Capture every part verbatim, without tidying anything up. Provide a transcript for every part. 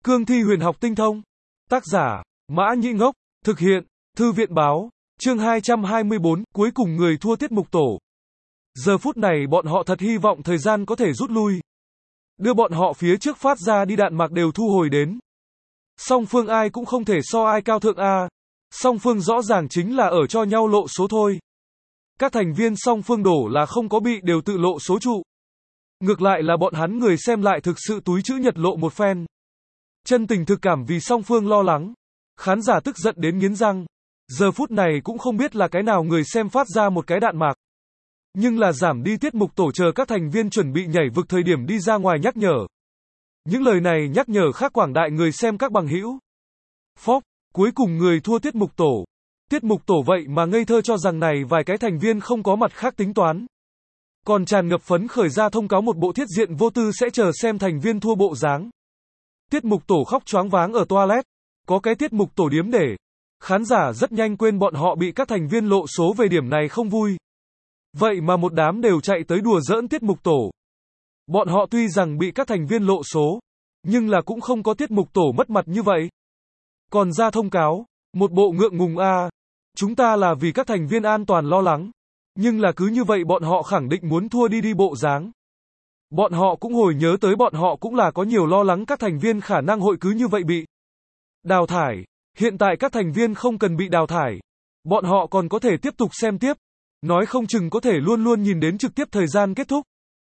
Cương thi huyền học tinh thông. Tác giả, Mã Nhĩ Ngốc. Thực hiện, Thư viện báo. Chương hai trăm hai mươi bốn, cuối cùng người thua tiết mục tổ. Giờ phút này bọn họ thật hy vọng thời gian có thể rút lui. Đưa bọn họ phía trước phát ra đi đạn mạc đều thu hồi đến. Song phương ai cũng không thể so ai cao thượng a. Song phương rõ ràng chính là ở cho nhau lộ số thôi. Các thành viên song phương đổ là không có bị đều tự lộ số trụ. Ngược lại là bọn hắn người xem lại thực sự túi chữ nhật lộ một phen. Chân tình thực cảm vì song phương lo lắng. Khán giả tức giận đến nghiến răng. Giờ phút này cũng không biết là cái nào người xem phát ra một cái đạn mạc. Nhưng là giảm đi tiết mục tổ chờ các thành viên chuẩn bị nhảy vực thời điểm đi ra ngoài nhắc nhở. Những lời này nhắc nhở khác quảng đại người xem các bằng hữu. Phốc, cuối cùng người thua tiết mục tổ. Tiết mục tổ vậy mà ngây thơ cho rằng này vài cái thành viên không có mặt khác tính toán. Còn tràn ngập phấn khởi ra thông cáo một bộ thiết diện vô tư sẽ chờ xem thành viên thua bộ dáng. Tiết mục tổ khóc choáng váng ở toilet. Có cái tiết mục tổ điếm để. Khán giả rất nhanh quên bọn họ bị các thành viên lộ số về điểm này không vui. Vậy mà một đám đều chạy tới đùa giỡn tiết mục tổ. Bọn họ tuy rằng bị các thành viên lộ số, nhưng là cũng không có tiết mục tổ mất mặt như vậy. Còn ra thông cáo, một bộ ngượng ngùng a, à. Chúng ta là vì các thành viên an toàn lo lắng. Nhưng là cứ như vậy bọn họ khẳng định muốn thua đi đi bộ dáng. Bọn họ cũng hồi nhớ tới bọn họ cũng là có nhiều lo lắng các thành viên khả năng hội cứ như vậy bị đào thải. Hiện tại các thành viên không cần bị đào thải. Bọn họ còn có thể tiếp tục xem tiếp. Nói không chừng có thể luôn luôn nhìn đến trực tiếp thời gian kết thúc.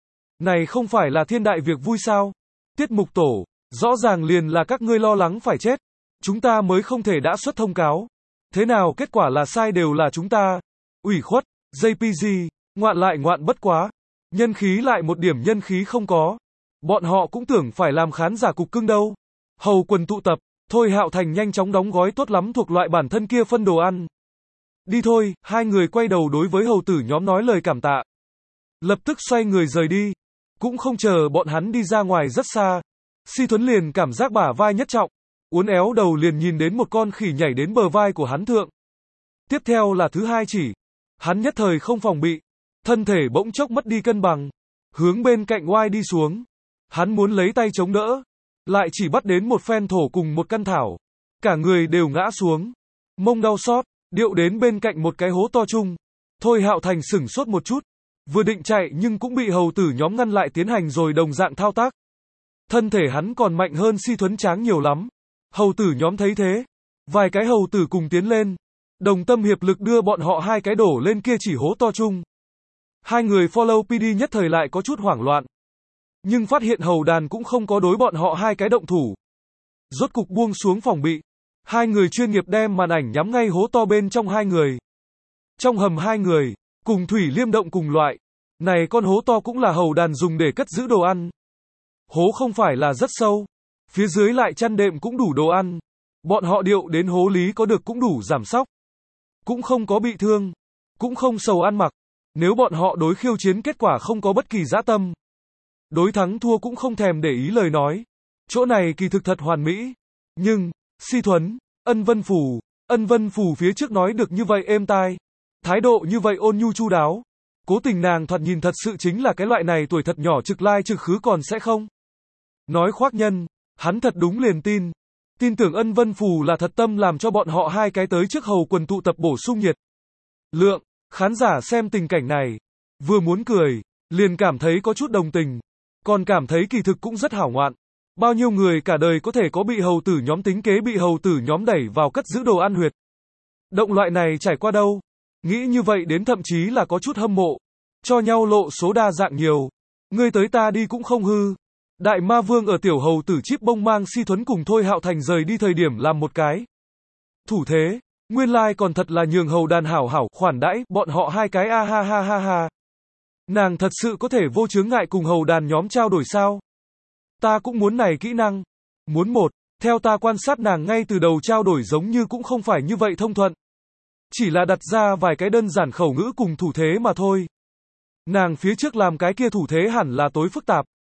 Này không phải là thiên đại việc vui sao? Tiết mục tổ, rõ ràng liền là các ngươi lo lắng phải chết. Chúng ta mới không thể đã xuất thông cáo. Thế nào kết quả là sai đều là chúng ta. Ủy khuất, gi pê giê, ngoạn lại ngoạn bất quá. Nhân khí lại một điểm nhân khí không có. Bọn họ cũng tưởng phải làm khán giả cục cưng đâu. Hầu quần tụ tập, Thôi Hạo Thành nhanh chóng đóng gói tốt lắm thuộc loại bản thân kia phân đồ ăn. Đi thôi, hai người quay đầu đối với hầu tử nhóm nói lời cảm tạ. Lập tức xoay người rời đi. Cũng không chờ bọn hắn đi ra ngoài rất xa. Si Thuấn liền cảm giác bả vai nhất trọng. Uốn éo đầu liền nhìn đến một con khỉ nhảy đến bờ vai của hắn thượng. Tiếp theo là thứ hai chỉ. Hắn nhất thời không phòng bị. Thân thể bỗng chốc mất đi cân bằng. Hướng bên cạnh oai đi xuống. Hắn muốn lấy tay chống đỡ. Lại chỉ bắt đến một phen thổ cùng một căn thảo. Cả người đều ngã xuống. Mông đau xót. Điệu đến bên cạnh một cái hố to chung. Thôi Hạo Thành sửng sốt một chút. Vừa định chạy nhưng cũng bị hầu tử nhóm ngăn lại tiến hành rồi đồng dạng thao tác. Thân thể hắn còn mạnh hơn Si Thuấn Tráng nhiều lắm. Hầu tử nhóm thấy thế. Vài cái hầu tử cùng tiến lên. Đồng tâm hiệp lực đưa bọn họ hai cái đổ lên kia chỉ hố to chung. Hai người follow pê đê nhất thời lại có chút hoảng loạn. Nhưng phát hiện hầu đàn cũng không có đối bọn họ hai cái động thủ. Rốt cục buông xuống phòng bị. Hai người chuyên nghiệp đem màn ảnh nhắm ngay hố to bên trong hai người. Trong hầm hai người, cùng thủy liêm động cùng loại. Này con hố to cũng là hầu đàn dùng để cất giữ đồ ăn. Hố không phải là rất sâu. Phía dưới lại chăn đệm cũng đủ đồ ăn. Bọn họ điệu đến hố lý có được cũng đủ giảm sóc. Cũng không có bị thương. Cũng không sầu ăn mặc. Nếu bọn họ đối khiêu chiến kết quả không có bất kỳ dã tâm. Đối thắng thua cũng không thèm để ý lời nói. Chỗ này kỳ thực thật hoàn mỹ. Nhưng, Si Thuấn, Ân Vân Phù, Ân Vân Phù phía trước nói được như vậy êm tai. Thái độ như vậy ôn nhu chu đáo. Cố tình nàng thoạt nhìn thật sự chính là cái loại này tuổi thật nhỏ trực lai trực khứ còn sẽ không. Nói khoác nhân, hắn thật đúng liền tin. Tin tưởng Ân Vân Phù là thật tâm làm cho bọn họ hai cái tới trước hầu quần tụ tập bổ sung nhiệt lượng. Khán giả xem tình cảnh này, vừa muốn cười, liền cảm thấy có chút đồng tình. Còn cảm thấy kỳ thực cũng rất hảo ngoạn. Bao nhiêu người cả đời có thể có bị hầu tử nhóm tính kế bị hầu tử nhóm đẩy vào cất giữ đồ ăn huyệt. Động loại này trải qua đâu. Nghĩ như vậy đến thậm chí là có chút hâm mộ. Cho nhau lộ số đa dạng nhiều. Ngươi tới ta đi cũng không hư. Đại ma vương ở tiểu hầu tử chíp bông mang Si Thuấn cùng Thôi Hạo Thành rời đi thời điểm làm một cái thủ thế. Nguyên lai like còn thật là nhường hầu đàn hảo hảo khoản đãi bọn họ hai cái a ha ha ha ha. Nàng thật sự có thể vô chướng ngại cùng hầu đàn nhóm trao đổi sao? Ta cũng muốn này kỹ năng. Muốn một, theo ta quan sát nàng ngay từ đầu trao đổi giống như cũng không phải như vậy thông thuận. Chỉ là đặt ra vài cái đơn giản khẩu ngữ cùng thủ thế mà thôi. Nàng phía trước làm cái kia thủ thế hẳn là tối phức tạp.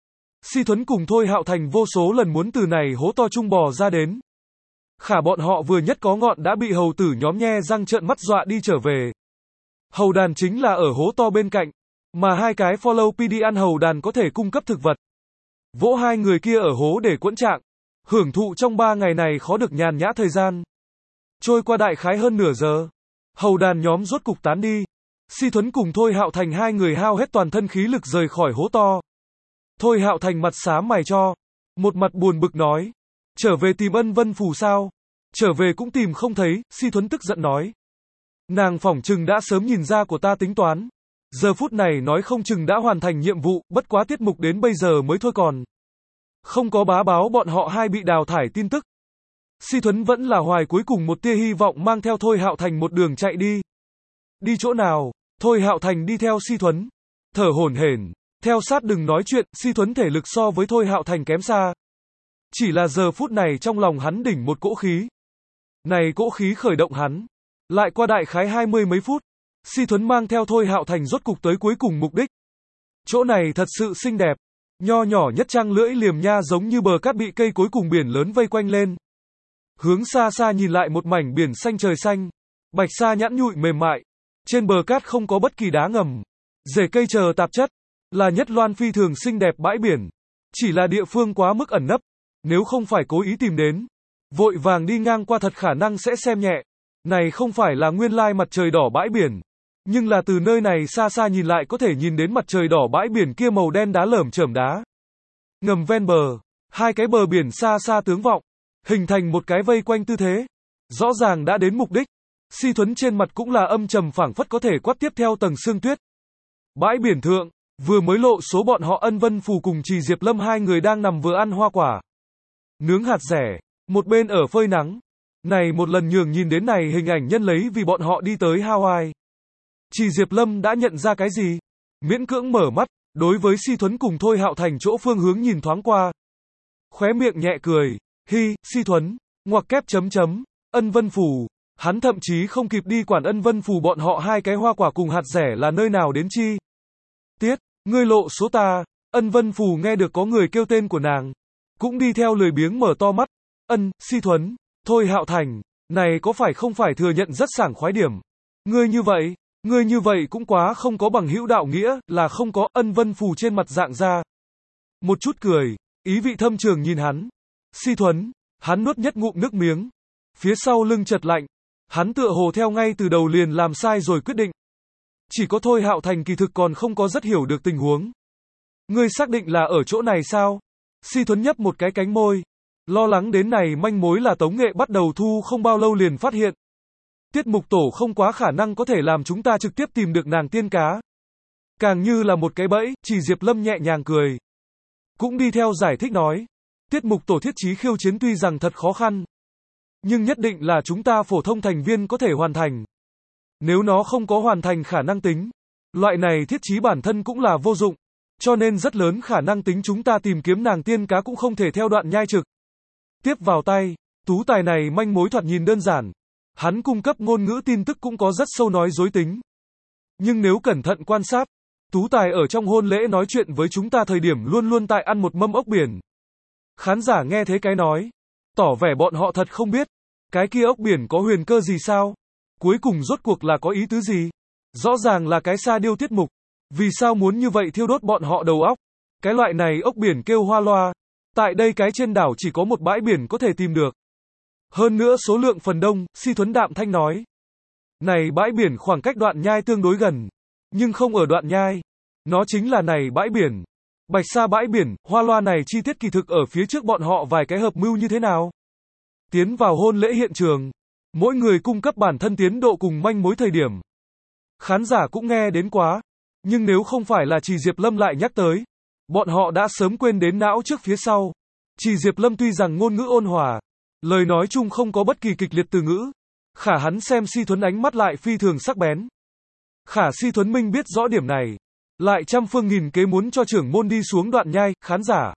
Si Thuấn cùng Thôi Hạo Thành vô số lần muốn từ này hố to chung bò ra đến. Khả bọn họ vừa nhất có ngọn đã bị hầu tử nhóm nhe răng trợn mắt dọa đi trở về. Hầu đàn chính là ở hố to bên cạnh. Mà hai cái follow pê đê ăn hầu đàn có thể cung cấp thực vật. Vỗ hai người kia ở hố để quẫn trạng. Hưởng thụ trong ba ngày này khó được nhàn nhã thời gian. Trôi qua đại khái hơn nửa giờ. Hầu đàn nhóm rốt cục tán đi. Si Thuấn cùng Thôi Hạo Thành hai người hao hết toàn thân khí lực rời khỏi hố to. Thôi Hạo Thành mặt xám mày cho. Một mặt buồn bực nói. Trở về tìm Ân Vân Phù sao? Trở về cũng tìm không thấy, Si Thuấn tức giận nói. Nàng phỏng chừng đã sớm nhìn ra của ta tính toán. Giờ phút này nói không chừng đã hoàn thành nhiệm vụ, bất quá tiết mục đến bây giờ mới thôi còn. Không có bá báo bọn họ hai bị đào thải tin tức. Si Thuấn vẫn là hoài cuối cùng một tia hy vọng mang theo Thôi Hạo Thành một đường chạy đi. Đi chỗ nào? Thôi Hạo Thành đi theo Si Thuấn. Thở hổn hển, theo sát đừng nói chuyện, Si Thuấn thể lực so với Thôi Hạo Thành kém xa. Chỉ là giờ phút này trong lòng hắn đỉnh một cỗ khí. Này cỗ khí khởi động hắn. Lại qua đại khái hai mươi mấy phút, Si Thuấn mang theo Thôi Hạo Thành rốt cục tới cuối cùng mục đích. Chỗ này thật sự xinh đẹp. Nho nhỏ nhất trang lưỡi liềm nha giống như bờ cát bị cây cối cùng biển lớn vây quanh lên. Hướng xa xa nhìn lại một mảnh biển xanh trời xanh. Bạch sa nhẵn nhụi mềm mại. Trên bờ cát không có bất kỳ đá ngầm. Rễ cây chờ tạp chất. Là nhất loan phi thường xinh đẹp bãi biển. Chỉ là địa phương quá mức ẩn nấp. Nếu không phải cố ý tìm đến. Vội vàng đi ngang qua thật khả năng sẽ xem nhẹ. Này không phải là nguyên lai mặt trời đỏ bãi biển. Nhưng là từ nơi này xa xa nhìn lại có thể nhìn đến mặt trời đỏ bãi biển kia màu đen đá lởm chởm đá. Ngầm ven bờ. Hai cái bờ biển xa xa tướng vọng. Hình thành một cái vây quanh tư thế. Rõ ràng đã đến mục đích. Si Thuấn trên mặt cũng là âm trầm phảng phất có thể quát tiếp theo tầng sương tuyết. Bãi biển thượng. Vừa mới lộ số bọn họ Ân Vân Phù cùng Trì Diệp Lâm hai người đang nằm vừa ăn hoa quả. Nướng hạt dẻ. Một bên ở phơi nắng. Này một lần nhường nhìn đến này hình ảnh nhân lấy vì bọn họ đi tới Hawaii. Trì Diệp Lâm đã nhận ra cái gì? Miễn cưỡng mở mắt, đối với Si Thuấn cùng Thôi Hạo Thành chỗ phương hướng nhìn thoáng qua. Khóe miệng nhẹ cười, hi, Si Thuấn, ngoặc kép chấm chấm, Ân Vân Phù. Hắn thậm chí không kịp đi quản Ân Vân Phù bọn họ hai cái hoa quả cùng hạt rẻ là nơi nào đến chi. Tiết, ngươi lộ số ta, Ân Vân Phù nghe được có người kêu tên của nàng. Cũng đi theo lười biếng mở to mắt. Ân, Si Thuấn, Thôi Hạo Thành, này có phải không phải thừa nhận rất sảng khoái điểm. Ngươi như vậy, ngươi như vậy cũng quá không có bằng hữu đạo nghĩa, là không có. Ân Vân Phù trên mặt dạng ra. Một chút cười, ý vị thâm trường nhìn hắn. Si Thuấn, hắn nuốt nhất ngụm nước miếng. Phía sau lưng chợt lạnh, hắn tựa hồ theo ngay từ đầu liền làm sai rồi quyết định. Chỉ có Thôi Hạo Thành kỳ thực còn không có rất hiểu được tình huống. Ngươi xác định là ở chỗ này sao? Si Thuấn nhấp một cái cánh môi. Lo lắng đến này manh mối là Tống Nghệ bắt đầu thu không bao lâu liền phát hiện. Tiết mục tổ không quá khả năng có thể làm chúng ta trực tiếp tìm được nàng tiên cá. Càng như là một cái bẫy, Chỉ Diệp Lâm nhẹ nhàng cười. Cũng đi theo giải thích nói. Tiết mục tổ thiết trí khiêu chiến tuy rằng thật khó khăn. Nhưng nhất định là chúng ta phổ thông thành viên có thể hoàn thành. Nếu nó không có hoàn thành khả năng tính. Loại này thiết trí bản thân cũng là vô dụng. Cho nên rất lớn khả năng tính chúng ta tìm kiếm nàng tiên cá cũng không thể theo đoạn nhai trực. Tiếp vào tay, tú tài này manh mối thoạt nhìn đơn giản. Hắn cung cấp ngôn ngữ tin tức cũng có rất sâu nói dối tính. Nhưng nếu cẩn thận quan sát, tú tài ở trong hôn lễ nói chuyện với chúng ta thời điểm luôn luôn tại ăn một mâm ốc biển. Khán giả nghe thế cái nói, tỏ vẻ bọn họ thật không biết. Cái kia ốc biển có huyền cơ gì sao? Cuối cùng rốt cuộc là có ý tứ gì? Rõ ràng là cái sa điêu tiết mục. Vì sao muốn như vậy thiêu đốt bọn họ đầu óc? Cái loại này ốc biển kêu hoa loa. Tại đây cái trên đảo chỉ có một bãi biển có thể tìm được. Hơn nữa số lượng phần đông, Si Thuấn đạm thanh nói. Này bãi biển khoảng cách đoạn nhai tương đối gần. Nhưng không ở đoạn nhai. Nó chính là này bãi biển. Bạch sa bãi biển, hoa loa này chi tiết kỳ thực ở phía trước bọn họ vài cái hợp mưu như thế nào? Tiến vào hôn lễ hiện trường. Mỗi người cung cấp bản thân tiến độ cùng manh mối thời điểm. Khán giả cũng nghe đến quá. Nhưng nếu không phải là Trì Diệp Lâm lại nhắc tới. Bọn họ đã sớm quên đến não trước phía sau. Trì Diệp Lâm tuy rằng ngôn ngữ ôn hòa. Lời nói chung không có bất kỳ kịch liệt từ ngữ. Khả hắn xem Si Thuấn ánh mắt lại phi thường sắc bén. Khả Si Thuấn Minh biết rõ điểm này. Lại trăm phương nghìn kế muốn cho trưởng môn đi xuống đoạn nhai, khán giả.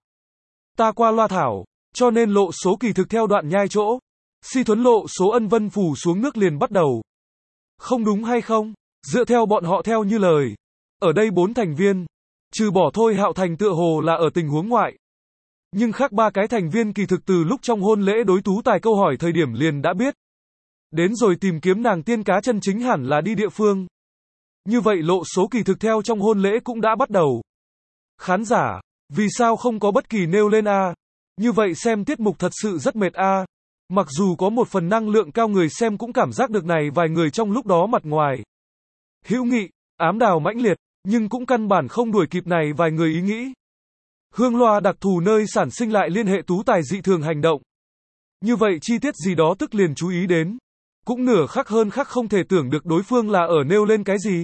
Ta qua loa thảo, cho nên lộ số kỳ thực theo đoạn nhai chỗ. Si Thuấn lộ số Ân Vân Phù xuống nước liền bắt đầu. Không đúng hay không? Dựa theo bọn họ theo như lời. Ở đây bốn thành viên. Trừ bỏ Thôi Hạo Thành tựa hồ là ở tình huống ngoại. Nhưng khác ba cái thành viên kỳ thực từ lúc trong hôn lễ đối tú tài câu hỏi thời điểm liền đã biết. Đến rồi tìm kiếm nàng tiên cá chân chính hẳn là đi địa phương. Như vậy lộ số kỳ thực theo trong hôn lễ cũng đã bắt đầu. Khán giả, vì sao không có bất kỳ nêu lên a? Như vậy xem tiết mục thật sự rất mệt a. Mặc dù có một phần năng lượng cao người xem cũng cảm giác được này vài người trong lúc đó mặt ngoài hữu nghị, ám đào mãnh liệt, nhưng cũng căn bản không đuổi kịp này vài người ý nghĩ. Hương loa đặc thù nơi sản sinh lại liên hệ tú tài dị thường hành động. Như vậy chi tiết gì đó tức liền chú ý đến. Cũng nửa khắc hơn khắc không thể tưởng được đối phương là ở nêu lên cái gì.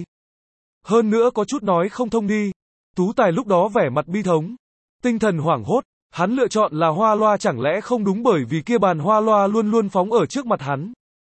Hơn nữa có chút nói không thông đi. Tú tài lúc đó vẻ mặt bi thống. Tinh thần hoảng hốt. Hắn lựa chọn là hoa loa chẳng lẽ không đúng bởi vì kia bàn hoa loa luôn luôn phóng ở trước mặt hắn.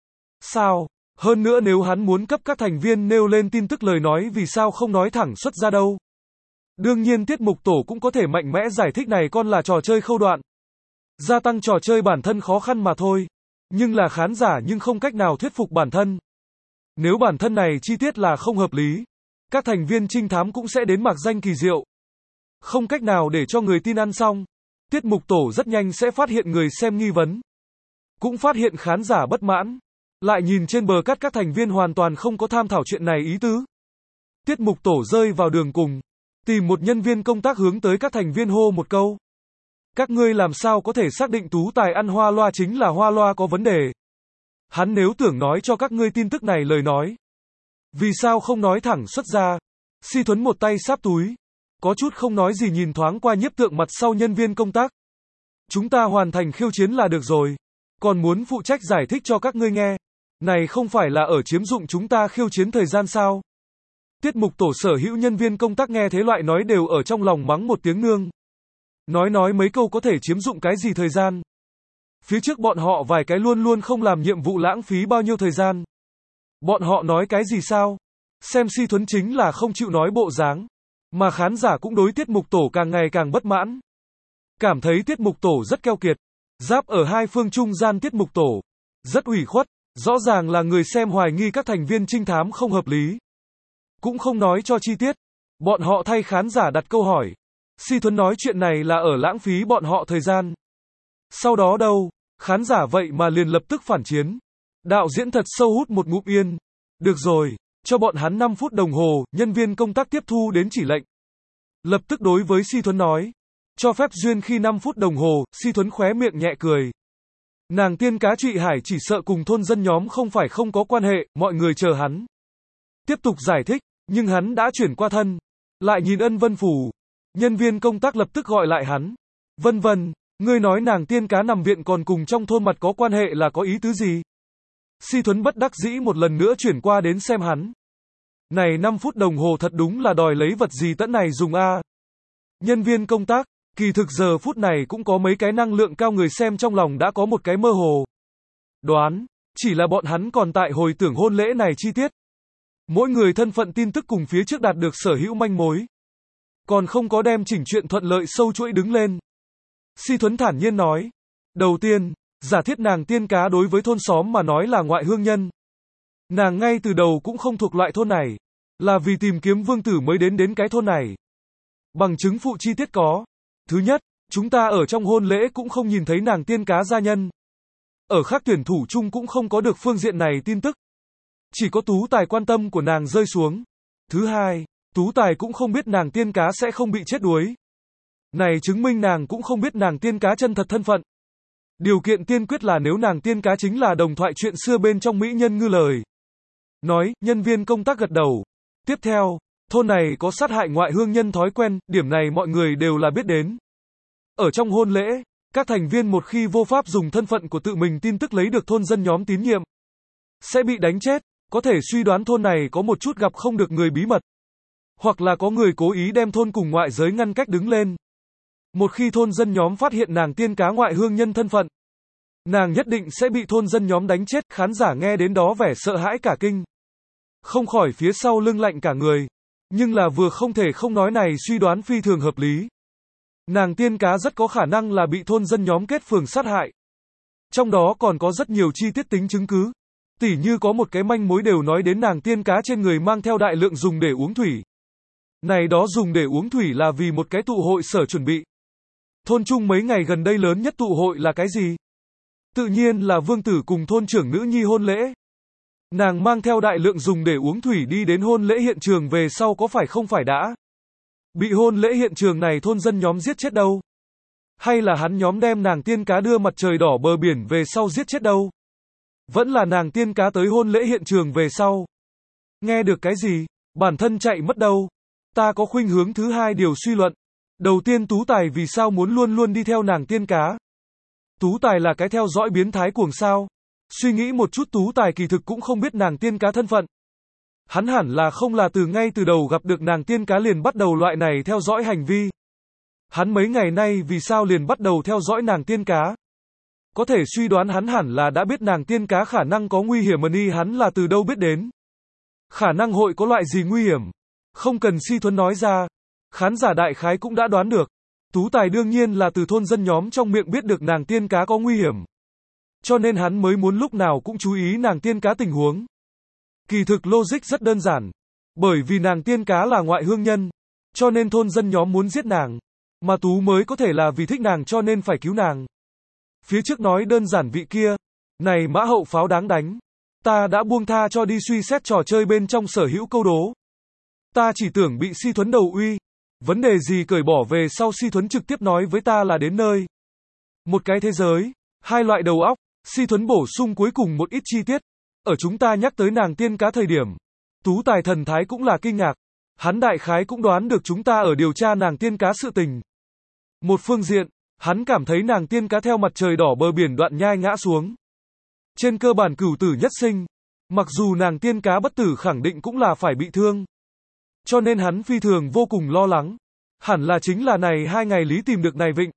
Sao? Hơn nữa nếu hắn muốn cấp các thành viên nêu lên tin tức lời nói vì sao không nói thẳng xuất ra đâu. Đương nhiên tiết mục tổ cũng có thể mạnh mẽ giải thích này con là trò chơi khâu đoạn. Gia tăng trò chơi bản thân khó khăn mà thôi. Nhưng là khán giả nhưng không cách nào thuyết phục bản thân. Nếu bản thân này chi tiết là không hợp lý, các thành viên trinh thám cũng sẽ đến mạc danh kỳ diệu. Không cách nào để cho người tin ăn xong. Tiết mục tổ rất nhanh sẽ phát hiện người xem nghi vấn. Cũng phát hiện khán giả bất mãn. Lại nhìn trên bờ cắt các thành viên hoàn toàn không có tham thảo chuyện này ý tứ. Tiết mục tổ rơi vào đường cùng. Tìm một nhân viên công tác hướng tới các thành viên hô một câu. Các ngươi làm sao có thể xác định tú tài ăn hoa loa chính là hoa loa có vấn đề. Hắn nếu tưởng nói cho các ngươi tin tức này lời nói. Vì sao không nói thẳng xuất ra. Si Thuấn một tay sáp túi. Có chút không nói gì nhìn thoáng qua nhiếp tượng mặt sau nhân viên công tác. Chúng ta hoàn thành khiêu chiến là được rồi. Còn muốn phụ trách giải thích cho các ngươi nghe. Này không phải là ở chiếm dụng chúng ta khiêu chiến thời gian sao. Tiết mục tổ sở hữu nhân viên công tác nghe thế loại nói đều ở trong lòng mắng một tiếng nương. Nói nói mấy câu có thể chiếm dụng cái gì thời gian. Phía trước bọn họ vài cái luôn luôn không làm nhiệm vụ lãng phí bao nhiêu thời gian. Bọn họ nói cái gì sao? Xem Si Thuấn chính là không chịu nói bộ dáng. Mà khán giả cũng đối tiết mục tổ càng ngày càng bất mãn. Cảm thấy tiết mục tổ rất keo kiệt. Giáp ở hai phương trung gian tiết mục tổ. Rất ủy khuất. Rõ ràng là người xem hoài nghi các thành viên trinh thám không hợp lý. Cũng không nói cho chi tiết. Bọn họ thay khán giả đặt câu hỏi. Si Thuấn nói chuyện này là ở lãng phí bọn họ thời gian. Sau đó đâu, khán giả vậy mà liền lập tức phản chiến. Đạo diễn thật sâu hút một ngụm yên. Được rồi, cho bọn hắn năm phút đồng hồ, nhân viên công tác tiếp thu đến chỉ lệnh. Lập tức đối với Si Thuấn nói. Cho phép duyên khi năm phút đồng hồ, Si Thuấn khóe miệng nhẹ cười. Nàng tiên cá Trụy Hải chỉ sợ cùng thôn dân nhóm không phải không có quan hệ, mọi người chờ hắn. Tiếp tục giải thích, nhưng hắn đã chuyển qua thân. Lại nhìn Ân Vân Phủ. Nhân viên công tác lập tức gọi lại hắn. Vân Vân, ngươi nói nàng tiên cá nằm viện còn cùng trong thôn mặt có quan hệ là có ý tứ gì? Si Thuấn bất đắc dĩ một lần nữa chuyển qua đến xem hắn. Này năm phút đồng hồ thật đúng là đòi lấy vật gì tận này dùng a. Nhân viên công tác, kỳ thực giờ phút này cũng có mấy cái năng lượng cao người xem trong lòng đã có một cái mơ hồ. Đoán, chỉ là bọn hắn còn tại hồi tưởng hôn lễ này chi tiết. Mỗi người thân phận tin tức cùng phía trước đạt được sở hữu manh mối. Còn không có đem chỉnh chuyện thuận lợi sâu chuỗi đứng lên. Si Thuấn thản nhiên nói. Đầu tiên, giả thiết nàng tiên cá đối với thôn xóm mà nói là ngoại hương nhân. Nàng ngay từ đầu cũng không thuộc loại thôn này. Là vì tìm kiếm vương tử mới đến đến cái thôn này. Bằng chứng phụ chi tiết có. Thứ nhất, chúng ta ở trong hôn lễ cũng không nhìn thấy nàng tiên cá gia nhân. Ở khác tuyển thủ chung cũng không có được phương diện này tin tức. Chỉ có tú tài quan tâm của nàng rơi xuống. Thứ hai, tú tài cũng không biết nàng tiên cá sẽ không bị chết đuối. Này chứng minh nàng cũng không biết nàng tiên cá chân thật thân phận. Điều kiện tiên quyết là nếu nàng tiên cá chính là đồng thoại chuyện xưa bên trong mỹ nhân ngư lời. Nói, nhân viên công tác gật đầu. Tiếp theo, thôn này có sát hại ngoại hương nhân thói quen, điểm này mọi người đều là biết đến. Ở trong hôn lễ, các thành viên một khi vô pháp dùng thân phận của tự mình tin tức lấy được thôn dân nhóm tín nhiệm, sẽ bị đánh chết, có thể suy đoán thôn này có một chút gặp không được người bí mật. Hoặc là có người cố ý đem thôn cùng ngoại giới ngăn cách đứng lên. Một khi thôn dân nhóm phát hiện nàng tiên cá ngoại hương nhân thân phận, nàng nhất định sẽ bị thôn dân nhóm đánh chết, khán giả nghe đến đó vẻ sợ hãi cả kinh. Không khỏi phía sau lưng lạnh cả người. Nhưng là vừa không thể không nói này suy đoán phi thường hợp lý. Nàng tiên cá rất có khả năng là bị thôn dân nhóm kết phường sát hại. Trong đó còn có rất nhiều chi tiết tính chứng cứ. Tỉ như có một cái manh mối đều nói đến nàng tiên cá trên người mang theo đại lượng dùng để uống thủy. Này đó dùng để uống thủy là vì một cái tụ hội sở chuẩn bị. Thôn Trung mấy ngày gần đây lớn nhất tụ hội là cái gì? Tự nhiên là vương tử cùng thôn trưởng nữ nhi hôn lễ. Nàng mang theo đại lượng dùng để uống thủy đi đến hôn lễ hiện trường về sau có phải không phải đã bị hôn lễ hiện trường này thôn dân nhóm giết chết đâu? Hay là hắn nhóm đem nàng tiên cá đưa mặt trời đỏ bờ biển về sau giết chết đâu? Vẫn là nàng tiên cá tới hôn lễ hiện trường về sau. Nghe được cái gì? Bản thân chạy mất đâu? Ta có khuynh hướng thứ hai điều suy luận. Đầu tiên Tú Tài vì sao muốn luôn luôn đi theo nàng tiên cá? Tú Tài là cái theo dõi biến thái cuồng sao? Suy nghĩ một chút Tú Tài kỳ thực cũng không biết nàng tiên cá thân phận. Hắn hẳn là không là từ ngay từ đầu gặp được nàng tiên cá liền bắt đầu loại này theo dõi hành vi. Hắn mấy ngày nay vì sao liền bắt đầu theo dõi nàng tiên cá? Có thể suy đoán hắn hẳn là đã biết nàng tiên cá khả năng có nguy hiểm, mà ni hắn là từ đâu biết đến? Khả năng hội có loại gì nguy hiểm? Không cần Si Thuấn nói ra. Khán giả đại khái cũng đã đoán được. Tú Tài đương nhiên là từ thôn dân nhóm trong miệng biết được nàng tiên cá có nguy hiểm. Cho nên hắn mới muốn lúc nào cũng chú ý nàng tiên cá tình huống. Kỳ thực logic rất đơn giản. Bởi vì nàng tiên cá là ngoại hương nhân. Cho nên thôn dân nhóm muốn giết nàng. Mà Tú mới có thể là vì thích nàng cho nên phải cứu nàng. Phía trước nói đơn giản vị kia. Này mã hậu pháo đáng đánh. Ta đã buông tha cho đi suy xét trò chơi bên trong sở hữu câu đố. Ta chỉ tưởng bị Si Thuấn đầu uy. Vấn đề gì cởi bỏ về sau Si Thuấn trực tiếp nói với ta là đến nơi. Một cái thế giới. Hai loại đầu óc. Si Thuấn bổ sung cuối cùng một ít chi tiết. Ở chúng ta nhắc tới nàng tiên cá thời điểm. Tú Tài thần thái cũng là kinh ngạc. Hắn đại khái cũng đoán được chúng ta ở điều tra nàng tiên cá sự tình. Một phương diện, hắn cảm thấy nàng tiên cá theo mặt trời đỏ bờ biển Đoạn Nhai ngã xuống. Trên cơ bản cửu tử nhất sinh. Mặc dù nàng tiên cá bất tử khẳng định cũng là phải bị thương. Cho nên hắn phi thường vô cùng lo lắng. Hẳn là chính là này hai ngày lý tìm được này vịnh.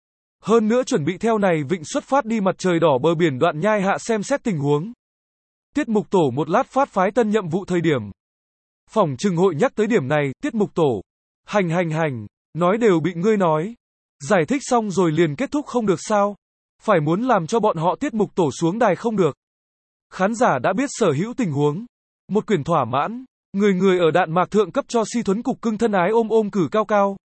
Hơn nữa chuẩn bị theo này vịnh xuất phát đi mặt trời đỏ bờ biển Đoạn Nhai hạ xem xét tình huống. Tiết mục tổ một lát phát phái tân nhiệm vụ thời điểm. Phỏng chừng hội nhắc tới điểm này, tiết mục tổ. Hành hành hành, nói đều bị ngươi nói. Giải thích xong rồi liền kết thúc không được sao? Phải muốn làm cho bọn họ tiết mục tổ xuống đài không được. Khán giả đã biết sở hữu tình huống. Một quyển thỏa mãn. Người người ở đạn mạc thượng cấp cho Si Thuấn cục cưng thân ái ôm ôm cử cao cao.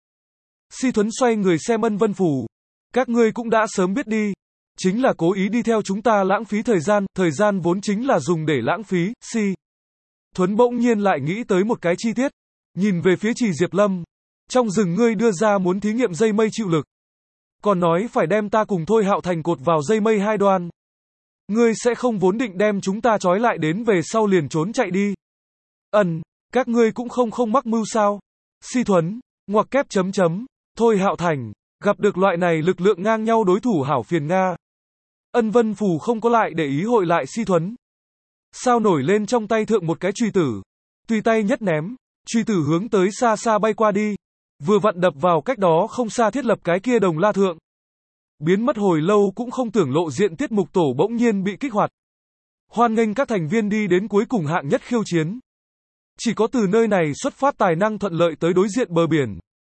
Si Thuấn xoay người xem Ân Vân Phủ. Các ngươi cũng đã sớm biết đi. Chính là cố ý đi theo chúng ta lãng phí thời gian, thời gian vốn chính là dùng để lãng phí, Si. Thuấn bỗng nhiên lại nghĩ tới một cái chi tiết. Nhìn về phía Trì Diệp Lâm. Trong rừng ngươi đưa ra muốn thí nghiệm dây mây chịu lực. Còn nói phải đem ta cùng Thôi Hạo Thành cột vào dây mây hai đoan. Ngươi sẽ không vốn định đem chúng ta trói lại đến về sau liền trốn chạy đi. Ẩn, các ngươi cũng không không mắc mưu sao. Si Thuấn, ngoặc kép chấm chấm, Thôi Hạo Thành, gặp được loại này lực lượng ngang nhau đối thủ hảo phiền Nga. Ân Vân Phù không có lại để ý hội lại Si Thuấn. Sao nổi lên trong tay thượng một cái truy tử. Tùy tay nhất ném, truy tử hướng tới xa xa bay qua đi. Vừa vặn đập vào cách đó không xa thiết lập cái kia đồng la thượng. Biến mất hồi lâu cũng không tưởng lộ diện tiết mục tổ bỗng nhiên bị kích hoạt. Hoan nghênh các thành viên đi đến cuối cùng hạng nhất khiêu chiến. Chỉ có từ nơi này xuất phát tài năng thuận lợi tới đối diện bờ biển.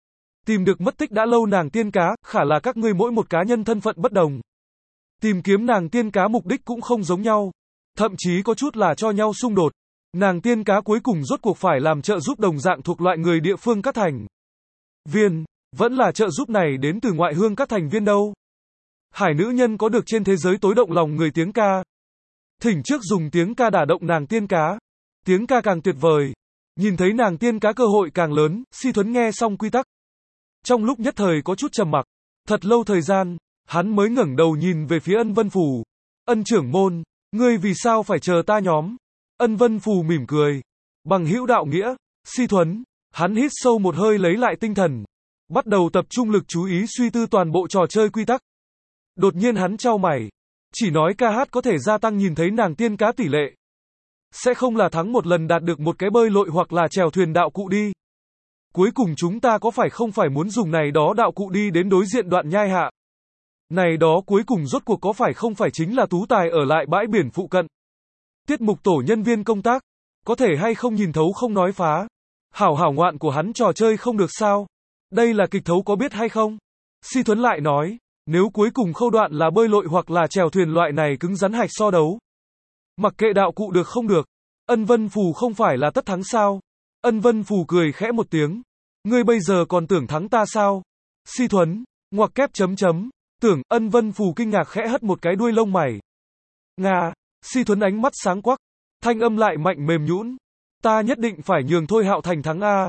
Tìm được mất tích đã lâu nàng tiên cá, khả là các ngươi mỗi một cá nhân thân phận bất đồng. Tìm kiếm nàng tiên cá mục đích cũng không giống nhau. Thậm chí có chút là cho nhau xung đột. Nàng tiên cá cuối cùng rốt cuộc phải làm trợ giúp đồng dạng thuộc loại người địa phương các thành viên, vẫn là trợ giúp này đến từ ngoại hương các thành viên đâu. Hải nữ nhân có được trên thế giới tối động lòng người tiếng ca. Thỉnh trước dùng tiếng ca đả động nàng tiên cá. Tiếng ca càng tuyệt vời. Nhìn thấy nàng tiên cá cơ hội càng lớn, Si Thuấn nghe xong quy tắc. Trong lúc nhất thời có chút trầm mặc. Thật lâu thời gian, hắn mới ngẩng đầu nhìn về phía Ân Vân Phù. Ân trưởng môn, ngươi vì sao phải chờ ta nhóm? Ân Vân Phù mỉm cười. Bằng hữu đạo nghĩa, Si Thuấn, hắn hít sâu một hơi lấy lại tinh thần. Bắt đầu tập trung lực chú ý suy tư toàn bộ trò chơi quy tắc. Đột nhiên hắn chau mày. Chỉ nói ca hát có thể gia tăng nhìn thấy nàng tiên cá tỷ lệ. Sẽ không là thắng một lần đạt được một cái bơi lội hoặc là chèo thuyền đạo cụ đi. Cuối cùng chúng ta có phải không phải muốn dùng này đó đạo cụ đi đến đối diện Đoạn Nhai hạ. Này đó cuối cùng rốt cuộc có phải không phải chính là Tú Tài ở lại bãi biển phụ cận. Tiết mục tổ nhân viên công tác. Có thể hay không nhìn thấu không nói phá. Hảo hảo ngoạn của hắn trò chơi không được sao. Đây là kịch thấu có biết hay không? Si Thuấn lại nói. Nếu cuối cùng khâu đoạn là bơi lội hoặc là chèo thuyền loại này cứng rắn hạch so đấu. Mặc kệ đạo cụ được không được. Ân Vân Phù không phải là tất thắng sao? Ân Vân Phù cười khẽ một tiếng. Ngươi bây giờ còn tưởng thắng ta sao? Si Thuấn, ngoặc kép chấm chấm. Tưởng, Ân Vân Phù kinh ngạc khẽ hất một cái đuôi lông mày. Nga, Si Thuấn ánh mắt sáng quắc. Thanh âm lại mạnh mềm nhũn. Ta nhất định phải nhường Thôi Hạo Thành thắng A.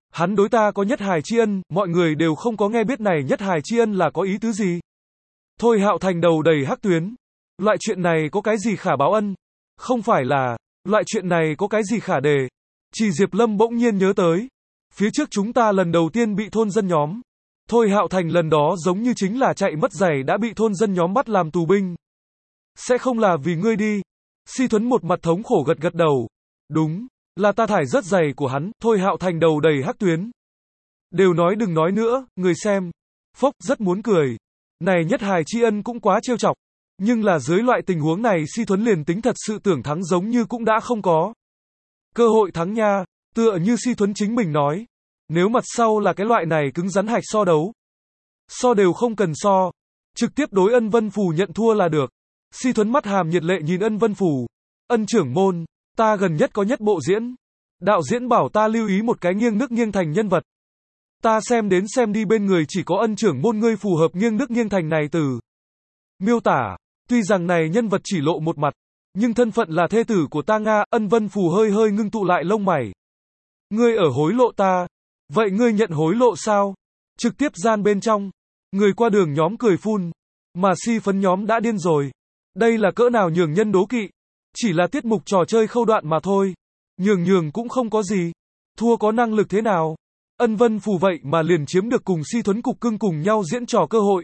Hắn đối ta có nhất hài tri ân, mọi người đều không có nghe biết này nhất hài tri ân là có ý tứ gì. Thôi Hạo Thành đầu đầy hắc tuyến. Loại chuyện này có cái gì khả báo ân? Không phải là, loại chuyện này có cái gì khả đề? Chỉ Diệp Lâm bỗng nhiên nhớ tới. Phía trước chúng ta lần đầu tiên bị thôn dân nhóm. Thôi Hạo Thành lần đó giống như chính là chạy mất giày đã bị thôn dân nhóm bắt làm tù binh. Sẽ không là vì ngươi đi. Si Thuấn một mặt thống khổ gật gật đầu. Đúng, là ta thải rớt giày của hắn. Thôi Hạo Thành đầu đầy hắc tuyến. Đều nói đừng nói nữa, người xem. Phốc rất muốn cười. Này nhất hài tri ân cũng quá trêu chọc. Nhưng là dưới loại tình huống này Si Thuấn liền tính thật sự tưởng thắng giống như cũng đã không có. Cơ hội thắng nha, tựa như Si Thuấn chính mình nói. Nếu mặt sau là cái loại này cứng rắn hạch so đấu. So đều không cần so. Trực tiếp đối Ân Vân Phù nhận thua là được. Si Thuấn mắt hàm nhiệt lệ nhìn Ân Vân Phù. Ân trưởng môn, ta gần nhất có nhất bộ diễn. Đạo diễn bảo ta lưu ý một cái nghiêng nước nghiêng thành nhân vật. Ta xem đến xem đi bên người chỉ có Ân trưởng môn ngươi phù hợp nghiêng nước nghiêng thành này từ. Miêu tả, tuy rằng này nhân vật chỉ lộ một mặt, nhưng thân phận là thê tử của ta Nga. Ân Vân Phù hơi hơi ngưng tụ lại lông mày. Ngươi ở hối lộ ta. Vậy ngươi nhận hối lộ sao? Trực tiếp gian bên trong. Người qua đường nhóm cười phun. Mà Si Phấn nhóm đã điên rồi. Đây là cỡ nào nhường nhân đố kỵ. Chỉ là tiết mục trò chơi khâu đoạn mà thôi. Nhường nhường cũng không có gì. Thua có năng lực thế nào? Ân Vân Phù vậy mà liền chiếm được cùng Si Thuấn cục cưng cùng nhau diễn trò cơ hội.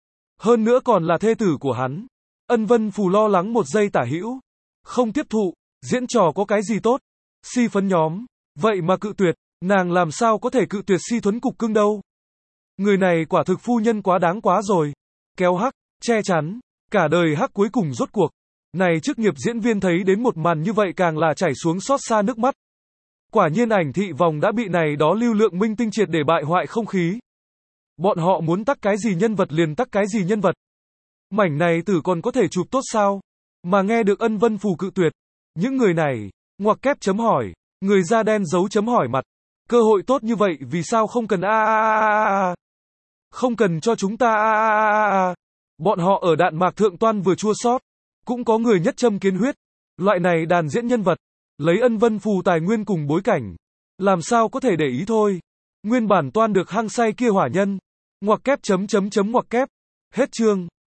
Hơn nữa còn là thê tử của hắn. Ân Vân Phù lo lắng một giây tả hữu. Không tiếp thụ. Diễn trò có cái gì tốt? Si Phấn nhóm. Vậy mà cự tuyệt. Nàng làm sao có thể cự tuyệt Si Thuấn cục cưng đâu? Người này quả thực phu nhân quá đáng quá rồi. Kéo hắc, che chắn, cả đời hắc cuối cùng rốt cuộc. Này chức nghiệp diễn viên thấy đến một màn như vậy càng là chảy xuống xót xa nước mắt. Quả nhiên ảnh thị vòng đã bị này đó lưu lượng minh tinh triệt để bại hoại không khí. Bọn họ muốn tắc cái gì nhân vật liền tắc cái gì nhân vật. Mảnh này tử còn có thể chụp tốt sao? Mà nghe được Ân Vân Phù cự tuyệt. Những người này, ngoặc kép chấm hỏi, người da đen dấu chấm hỏi mặt. Cơ hội tốt như vậy vì sao không cần a a a a a. Không cần cho chúng ta a a a a a. Bọn họ ở đạn mạc thượng toan vừa chua xót, cũng có người nhất châm kiến huyết. Loại này đàn diễn nhân vật, lấy Ân Vân Phù tài nguyên cùng bối cảnh, làm sao có thể để ý thôi. Nguyên bản toan được hăng say kia hỏa nhân. Ngoặc kép chấm chấm chấm ngoặc kép. Hết chương.